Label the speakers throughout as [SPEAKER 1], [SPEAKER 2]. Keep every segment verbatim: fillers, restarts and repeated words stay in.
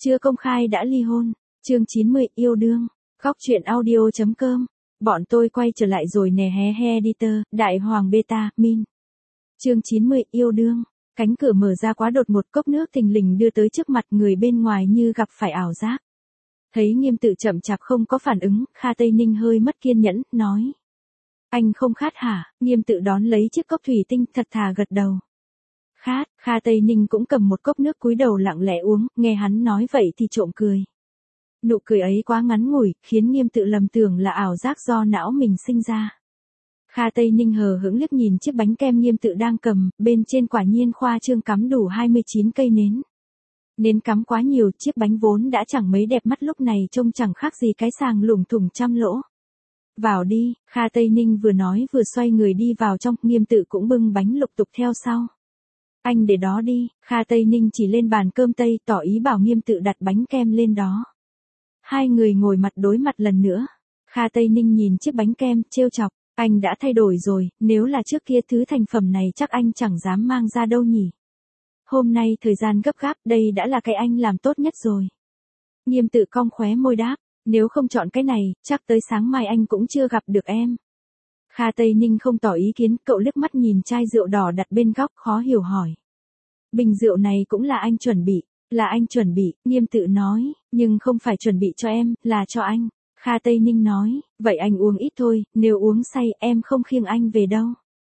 [SPEAKER 1] Chưa công khai đã ly hôn. Chương chín mươi, yêu đương. Góc truyện audio chấm com. Bọn tôi quay trở lại rồi nè hé he editor, đại hoàng beta, min. Chương chín mươi, yêu đương. Cánh cửa mở ra quá đột một, cốc nước thình lình đưa tới trước mặt người bên ngoài như gặp phải ảo giác. Thấy Nghiêm Tự chậm chạp không có phản ứng, Kha Tây Ninh hơi mất kiên nhẫn, nói. Anh không khát hả? Nghiêm Tự đón lấy chiếc cốc thủy tinh, thật thà gật đầu. Khát. Kha Tây Ninh cũng cầm một cốc nước cúi đầu lặng lẽ uống, nghe hắn nói vậy thì trộm cười. Nụ cười ấy quá ngắn ngủi, khiến Nghiêm Tự lầm tưởng là ảo giác do não mình sinh ra. Kha Tây Ninh hờ hững liếc nhìn chiếc bánh kem Nghiêm Tự đang cầm, bên trên quả nhiên khoa trương cắm đủ hai mươi chín cây nến. Nến cắm quá nhiều, chiếc bánh vốn đã chẳng mấy đẹp mắt lúc này trông chẳng khác gì cái sàng lủng thủng trăm lỗ. Vào đi. Kha Tây Ninh vừa nói vừa xoay người đi vào trong, Nghiêm Tự cũng bưng bánh lục tục theo sau. Anh để đó đi. Kha Tây Ninh chỉ lên bàn cơm tây, tỏ ý bảo Nghiêm Tự đặt bánh kem lên đó. Hai người ngồi mặt đối mặt lần nữa. Kha Tây Ninh nhìn chiếc bánh kem, trêu chọc. Anh đã thay đổi rồi, nếu là trước kia thứ thành phẩm này chắc anh chẳng dám mang ra đâu nhỉ. Hôm nay thời gian gấp gáp, đây đã là cái anh làm tốt nhất rồi. Nghiêm Tự cong khóe môi đáp, nếu không chọn cái này, chắc tới sáng mai anh cũng chưa gặp được em. Kha Tây Ninh không tỏ ý kiến, cậu liếc mắt nhìn chai rượu đỏ đặt bên góc, khó hiểu hỏi. Bình rượu này cũng là anh chuẩn bị. Là anh chuẩn bị, Nghiêm Tự nói, nhưng không phải chuẩn bị cho em, là cho anh. Kha Tây Ninh nói, vậy anh uống ít thôi, nếu uống say em không khiêng anh về đâu.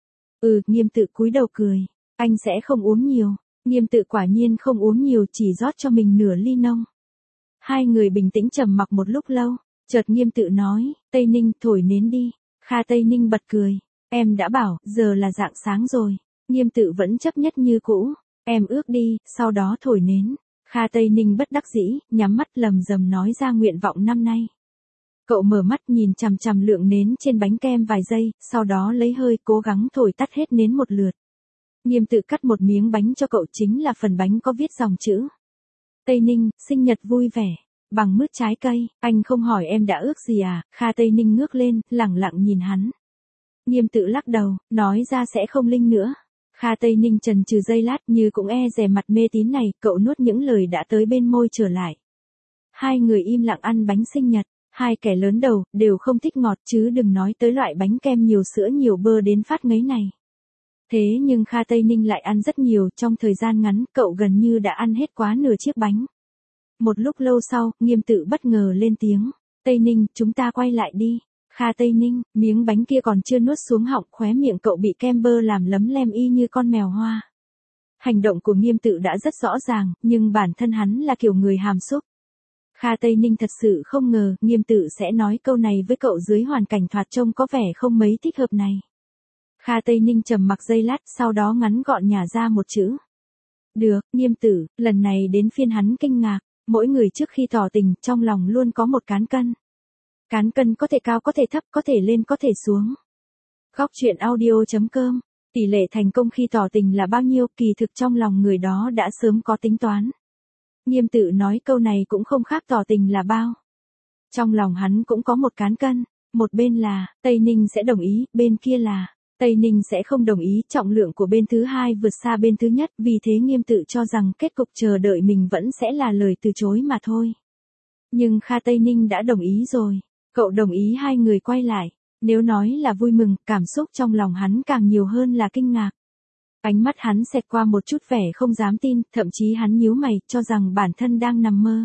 [SPEAKER 1] Ừ, Nghiêm Tự cúi đầu cười, anh sẽ không uống nhiều. Nghiêm Tự quả nhiên không uống nhiều, chỉ rót cho mình nửa ly nông. Hai người bình tĩnh trầm mặc một lúc lâu, chợt Nghiêm Tự nói, Tây Ninh thổi nến đi. Kha Tây Ninh bật cười, em đã bảo, giờ là rạng sáng rồi. Nghiêm Tự vẫn chấp nhất như cũ, em ước đi, sau đó thổi nến. Kha Tây Ninh bất đắc dĩ, nhắm mắt lầm rầm nói ra nguyện vọng năm nay. Cậu mở mắt nhìn chằm chằm lượng nến trên bánh kem vài giây, sau đó lấy hơi cố gắng thổi tắt hết nến một lượt. Nghiêm Tự cắt một miếng bánh cho cậu, chính là phần bánh có viết dòng chữ. Tây Ninh, sinh nhật vui vẻ, bằng mứt trái cây, anh không hỏi em đã ước gì à? Kha Tây Ninh ngước lên, lẳng lặng nhìn hắn. Nghiêm Tự lắc đầu, nói ra sẽ không linh nữa. Kha Tây Ninh chần chừ giây lát, như cũng e dè mặt mê tín này, cậu nuốt những lời đã tới bên môi trở lại. Hai người im lặng ăn bánh sinh nhật, hai kẻ lớn đầu, đều không thích ngọt chứ đừng nói tới loại bánh kem nhiều sữa nhiều bơ đến phát ngấy này. Thế nhưng Kha Tây Ninh lại ăn rất nhiều, trong thời gian ngắn, cậu gần như đã ăn hết quá nửa chiếc bánh. Một lúc lâu sau, Nghiêm Tự bất ngờ lên tiếng, Tây Ninh, chúng ta quay lại đi. Kha Tây Ninh, miếng bánh kia còn chưa nuốt xuống họng, khóe miệng cậu bị kem bơ làm lấm lem y như con mèo hoa. Hành động của Nghiêm Tự đã rất rõ ràng, nhưng bản thân hắn là kiểu người hàm xúc. Kha Tây Ninh thật sự không ngờ, Nghiêm Tự sẽ nói câu này với cậu dưới hoàn cảnh thoạt trông có vẻ không mấy thích hợp này. Kha Tây Ninh trầm mặc giây lát, sau đó ngắn gọn nhả ra một chữ. Được. Nghiêm Tự, lần này đến phiên hắn kinh ngạc, mỗi người trước khi tỏ tình, trong lòng luôn có một cán cân. Cán cân có thể cao có thể thấp, có thể lên có thể xuống. Góc truyện audio chấm com. Tỷ lệ thành công khi tỏ tình là bao nhiêu, kỳ thực trong lòng người đó đã sớm có tính toán. Nghiêm Tự nói câu này cũng không khác tỏ tình là bao. Trong lòng hắn cũng có một cán cân, một bên là, Tây Ninh sẽ đồng ý, bên kia là, Tây Ninh sẽ không đồng ý, trọng lượng của bên thứ hai vượt xa bên thứ nhất, vì thế Nghiêm Tự cho rằng kết cục chờ đợi mình vẫn sẽ là lời từ chối mà thôi. Nhưng Kha Tây Ninh đã đồng ý rồi. Cậu đồng ý hai người quay lại. Nếu nói là vui mừng, cảm xúc trong lòng hắn càng nhiều hơn là kinh ngạc. Ánh mắt hắn xẹt qua một chút vẻ không dám tin, thậm chí hắn nhíu mày, cho rằng bản thân đang nằm mơ.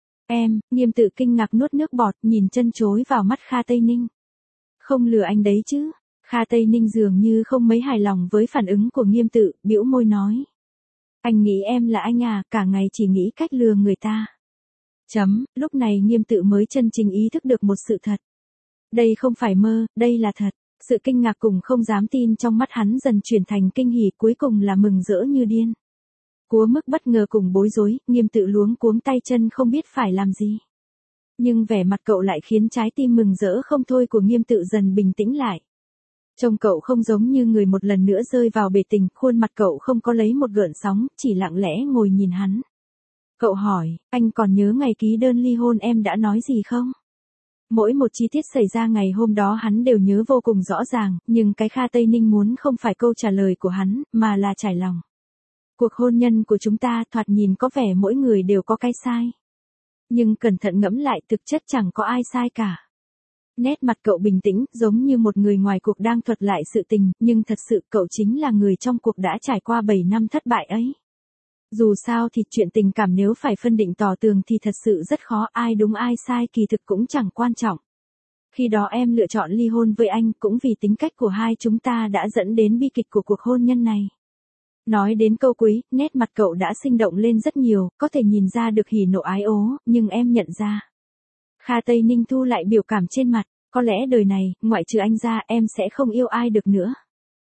[SPEAKER 1] Em, Nghiêm Tự kinh ngạc nuốt nước bọt, nhìn chân chối vào mắt Kha Tây Ninh. Không lừa anh đấy chứ? Kha Tây Ninh dường như không mấy hài lòng với phản ứng của Nghiêm Tự, bĩu môi nói. Anh nghĩ em là anh à, cả ngày chỉ nghĩ cách lừa người ta. Chấm, lúc này Nghiêm Tự mới chân chính ý thức được một sự thật. Đây không phải mơ, đây là thật. Sự kinh ngạc cùng không dám tin trong mắt hắn dần chuyển thành kinh hỉ, cuối cùng là mừng rỡ như điên. Cúa mức bất ngờ cùng bối rối, Nghiêm Tự luống cuống tay chân không biết phải làm gì. Nhưng vẻ mặt cậu lại khiến trái tim mừng rỡ không thôi của Nghiêm Tự dần bình tĩnh lại. Trông cậu không giống như người một lần nữa rơi vào bể tình, khuôn mặt cậu không có lấy một gợn sóng, chỉ lặng lẽ ngồi nhìn hắn. Cậu hỏi, anh còn nhớ ngày ký đơn ly hôn em đã nói gì không? Mỗi một chi tiết xảy ra ngày hôm đó hắn đều nhớ vô cùng rõ ràng, nhưng cái Kha Tây Ninh muốn không phải câu trả lời của hắn, mà là trải lòng. Cuộc hôn nhân của chúng ta thoạt nhìn có vẻ mỗi người đều có cái sai. Nhưng cẩn thận ngẫm lại thực chất chẳng có ai sai cả. Nét mặt cậu bình tĩnh, giống như một người ngoài cuộc đang thuật lại sự tình, nhưng thật sự cậu chính là người trong cuộc đã trải qua bảy năm thất bại ấy. Dù sao thì chuyện tình cảm nếu phải phân định tỏ tường thì thật sự rất khó, ai đúng ai sai kỳ thực cũng chẳng quan trọng. Khi đó em lựa chọn ly hôn với anh cũng vì tính cách của hai chúng ta đã dẫn đến bi kịch của cuộc hôn nhân này. Nói đến câu cuối, nét mặt cậu đã sinh động lên rất nhiều, có thể nhìn ra được hỉ nộ ái ố, nhưng em nhận ra. Kha Tây Ninh thu lại biểu cảm trên mặt, có lẽ đời này, ngoại trừ anh ra em sẽ không yêu ai được nữa.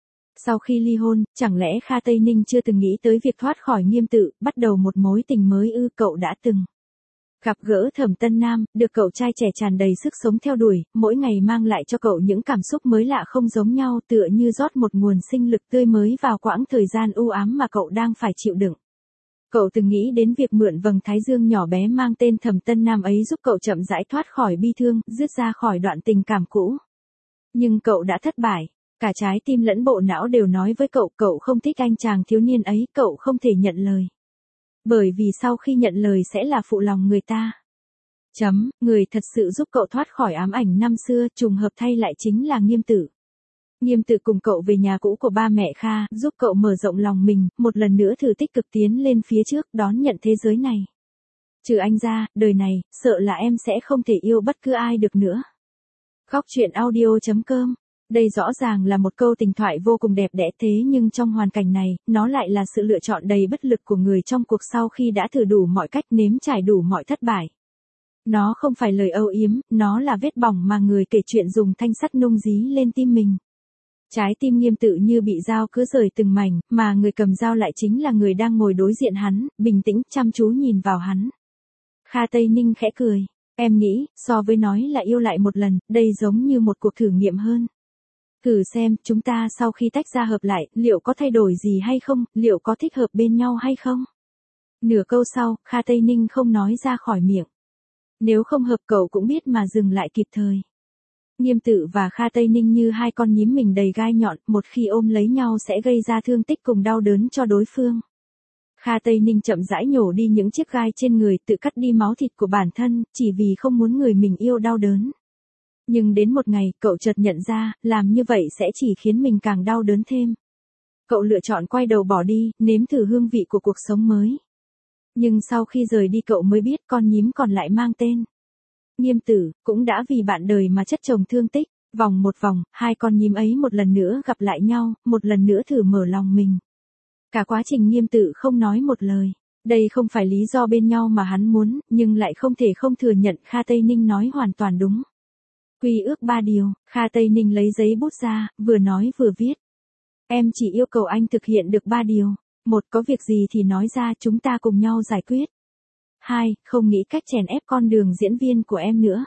[SPEAKER 1] Sau khi ly hôn, chẳng lẽ Kha Tây Ninh chưa từng nghĩ tới việc thoát khỏi Nghiêm Tự, bắt đầu một mối tình mới ư? Cậu đã từng gặp gỡ Thẩm Tân Nam, được cậu trai trẻ tràn đầy sức sống theo đuổi, mỗi ngày mang lại cho cậu những cảm xúc mới lạ không giống nhau, tựa như rót một nguồn sinh lực tươi mới vào quãng thời gian u ám mà cậu đang phải chịu đựng. Cậu từng nghĩ đến việc mượn vầng thái dương nhỏ bé mang tên Thẩm Tân Nam ấy giúp cậu chậm rãi thoát khỏi bi thương, dứt ra khỏi đoạn tình cảm cũ. Nhưng cậu đã thất bại. Cả trái tim lẫn bộ não đều nói với cậu, cậu không thích anh chàng thiếu niên ấy, cậu không thể nhận lời. Bởi vì sau khi nhận lời sẽ là phụ lòng người ta. Chấm, người thật sự giúp cậu thoát khỏi ám ảnh năm xưa, trùng hợp thay lại chính là Nghiêm Tử. Nghiêm Tử cùng cậu về nhà cũ của ba mẹ Kha, giúp cậu mở rộng lòng mình, một lần nữa thử tích cực tiến lên phía trước, đón nhận thế giới này. Trừ anh ra, đời này, sợ là em sẽ không thể yêu bất cứ ai được nữa. Góc truyện audio chấm com. Đây rõ ràng là một câu tình thoại vô cùng đẹp đẽ, thế nhưng trong hoàn cảnh này, nó lại là sự lựa chọn đầy bất lực của người trong cuộc sau khi đã thử đủ mọi cách, nếm trải đủ mọi thất bại. Nó không phải lời âu yếm, nó là vết bỏng mà người kể chuyện dùng thanh sắt nung dí lên tim mình. Trái tim Nghiêm Tự như bị dao cứa rời từng mảnh, mà người cầm dao lại chính là người đang ngồi đối diện hắn, bình tĩnh, chăm chú nhìn vào hắn. Kha Tây Ninh khẽ cười. Em nghĩ, so với nói là yêu lại một lần, đây giống như một cuộc thử nghiệm hơn. Thử xem, chúng ta sau khi tách ra hợp lại, liệu có thay đổi gì hay không, liệu có thích hợp bên nhau hay không? Nửa câu sau, Kha Tây Ninh không nói ra khỏi miệng. Nếu không hợp cậu cũng biết mà dừng lại kịp thời. Nghiêm Tự và Kha Tây Ninh như hai con nhím mình đầy gai nhọn, một khi ôm lấy nhau sẽ gây ra thương tích cùng đau đớn cho đối phương. Kha Tây Ninh chậm rãi nhổ đi những chiếc gai trên người, tự cắt đi máu thịt của bản thân, chỉ vì không muốn người mình yêu đau đớn. Nhưng đến một ngày, cậu chợt nhận ra, làm như vậy sẽ chỉ khiến mình càng đau đớn thêm. Cậu lựa chọn quay đầu bỏ đi, nếm thử hương vị của cuộc sống mới. Nhưng sau khi rời đi cậu mới biết con nhím còn lại mang tên Nghiêm Tử, cũng đã vì bạn đời mà chất chồng thương tích. Vòng một vòng, hai con nhím ấy một lần nữa gặp lại nhau, một lần nữa thử mở lòng mình. Cả quá trình Nghiêm Tử không nói một lời. Đây không phải lý do bên nhau mà hắn muốn, nhưng lại không thể không thừa nhận Kha Tây Ninh nói hoàn toàn đúng. Quy ước ba điều, Kha Tây Ninh lấy giấy bút ra, vừa nói vừa viết. Em chỉ yêu cầu anh thực hiện được ba điều. Một, có việc gì thì nói ra, chúng ta cùng nhau giải quyết. Hai, không nghĩ cách chèn ép con đường diễn viên của em nữa.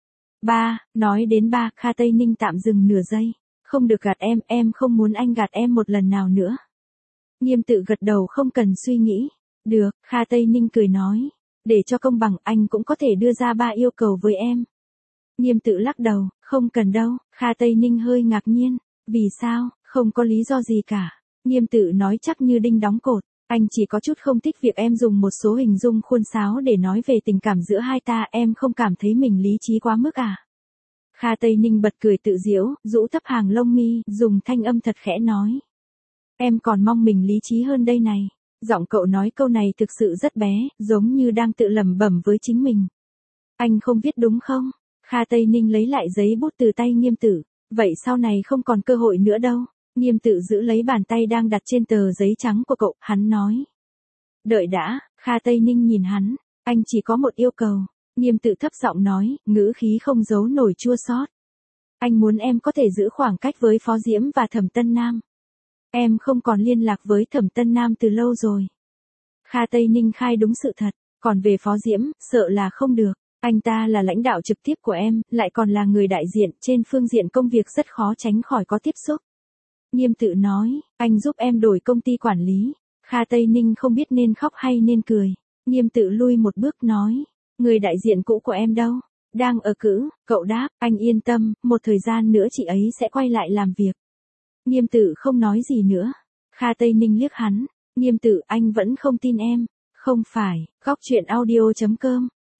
[SPEAKER 1] Ba, nói đến ba, Kha Tây Ninh tạm dừng nửa giây. Không được gạt em, em không muốn anh gạt em một lần nào nữa. Nghiêm Tự gật đầu không cần suy nghĩ. Được, Kha Tây Ninh cười nói. Để cho công bằng, anh cũng có thể đưa ra ba yêu cầu với em. Nghiêm Tự lắc đầu, không cần đâu. Kha Tây Ninh hơi ngạc nhiên. Vì sao, không có lý do gì cả. Nghiêm Tự nói chắc như đinh đóng cột. Anh chỉ có chút không thích việc em dùng một số hình dung khuôn sáo để nói về tình cảm giữa hai ta, em không cảm thấy mình lý trí quá mức à? Kha Tây Ninh bật cười tự giễu, rũ thấp hàng lông mi, dùng thanh âm thật khẽ nói. Em còn mong mình lý trí hơn đây này. Giọng cậu nói câu này thực sự rất bé, giống như đang tự lẩm bẩm với chính mình. Anh không viết đúng không? Kha Tây Ninh lấy lại giấy bút từ tay Nghiêm Tử. Vậy sau này không còn cơ hội nữa đâu. Nghiêm Tự giữ lấy bàn tay đang đặt trên tờ giấy trắng của cậu, hắn nói. Đợi đã, Kha Tây Ninh nhìn hắn, anh chỉ có một yêu cầu. Nghiêm Tự thấp giọng nói, ngữ khí không giấu nổi chua xót. Anh muốn em có thể giữ khoảng cách với Phó Diễm và Thẩm Tân Nam. Em không còn liên lạc với Thẩm Tân Nam từ lâu rồi. Kha Tây Ninh khai đúng sự thật, còn về Phó Diễm, sợ là không được. Anh ta là lãnh đạo trực tiếp của em, lại còn là người đại diện, trên phương diện công việc rất khó tránh khỏi có tiếp xúc. Nghiêm Tự nói, anh giúp em đổi công ty quản lý. Kha Tây Ninh không biết nên khóc hay nên cười. Nghiêm Tự lui một bước nói, người đại diện cũ của em đâu? Đang ở cữ, cậu đáp, anh yên tâm, một thời gian nữa chị ấy sẽ quay lại làm việc. Nghiêm Tự không nói gì nữa. Kha Tây Ninh liếc hắn, Nghiêm Tự anh vẫn không tin em. Không phải, góc truyện audio chấm com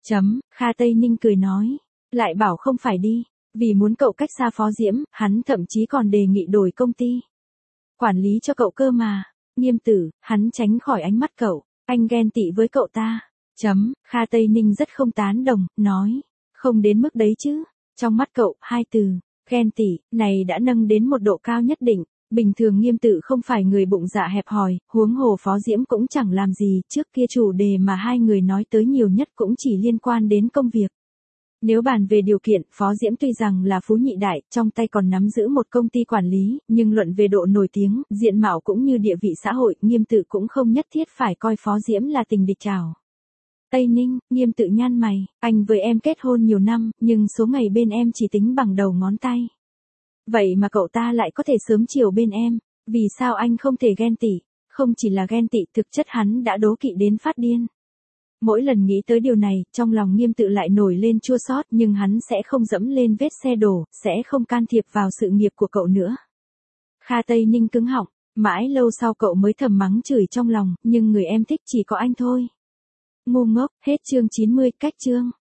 [SPEAKER 1] Chấm, Kha Tây Ninh cười nói. Lại bảo không phải đi. Vì muốn cậu cách xa Phó Diễm, hắn thậm chí còn đề nghị đổi công ty quản lý cho cậu cơ mà. Nghiêm Tử, hắn tránh khỏi ánh mắt cậu. Anh ghen tị với cậu ta. Chấm, Kha Tây Ninh rất không tán đồng, nói. Không đến mức đấy chứ. Trong mắt cậu, hai từ, ghen tị, này đã nâng đến một độ cao nhất định. Bình thường Nghiêm Tử không phải người bụng dạ hẹp hòi, huống hồ Phó Diễm cũng chẳng làm gì, trước kia chủ đề mà hai người nói tới nhiều nhất cũng chỉ liên quan đến công việc. Nếu bàn về điều kiện, Phó Diễm tuy rằng là phú nhị đại, trong tay còn nắm giữ một công ty quản lý, nhưng luận về độ nổi tiếng, diện mạo cũng như địa vị xã hội, Nghiêm Tử cũng không nhất thiết phải coi Phó Diễm là tình địch chào. Tây Ninh, Nghiêm Tử nhăn mày, anh với em kết hôn nhiều năm, nhưng số ngày bên em chỉ tính bằng đầu ngón tay. Vậy mà cậu ta lại có thể sớm chiều bên em, vì sao anh không thể ghen tị? Không chỉ là ghen tị, thực chất hắn đã đố kỵ đến phát điên. Mỗi lần nghĩ tới điều này, trong lòng Nghiêm Tự lại nổi lên chua xót, nhưng hắn sẽ không dẫm lên vết xe đổ, sẽ không can thiệp vào sự nghiệp của cậu nữa. Kha Tây Ninh cứng họng, mãi lâu sau cậu mới thầm mắng chửi trong lòng, nhưng người em thích chỉ có anh thôi. Ngu ngốc, hết chương chín mươi, cách chương.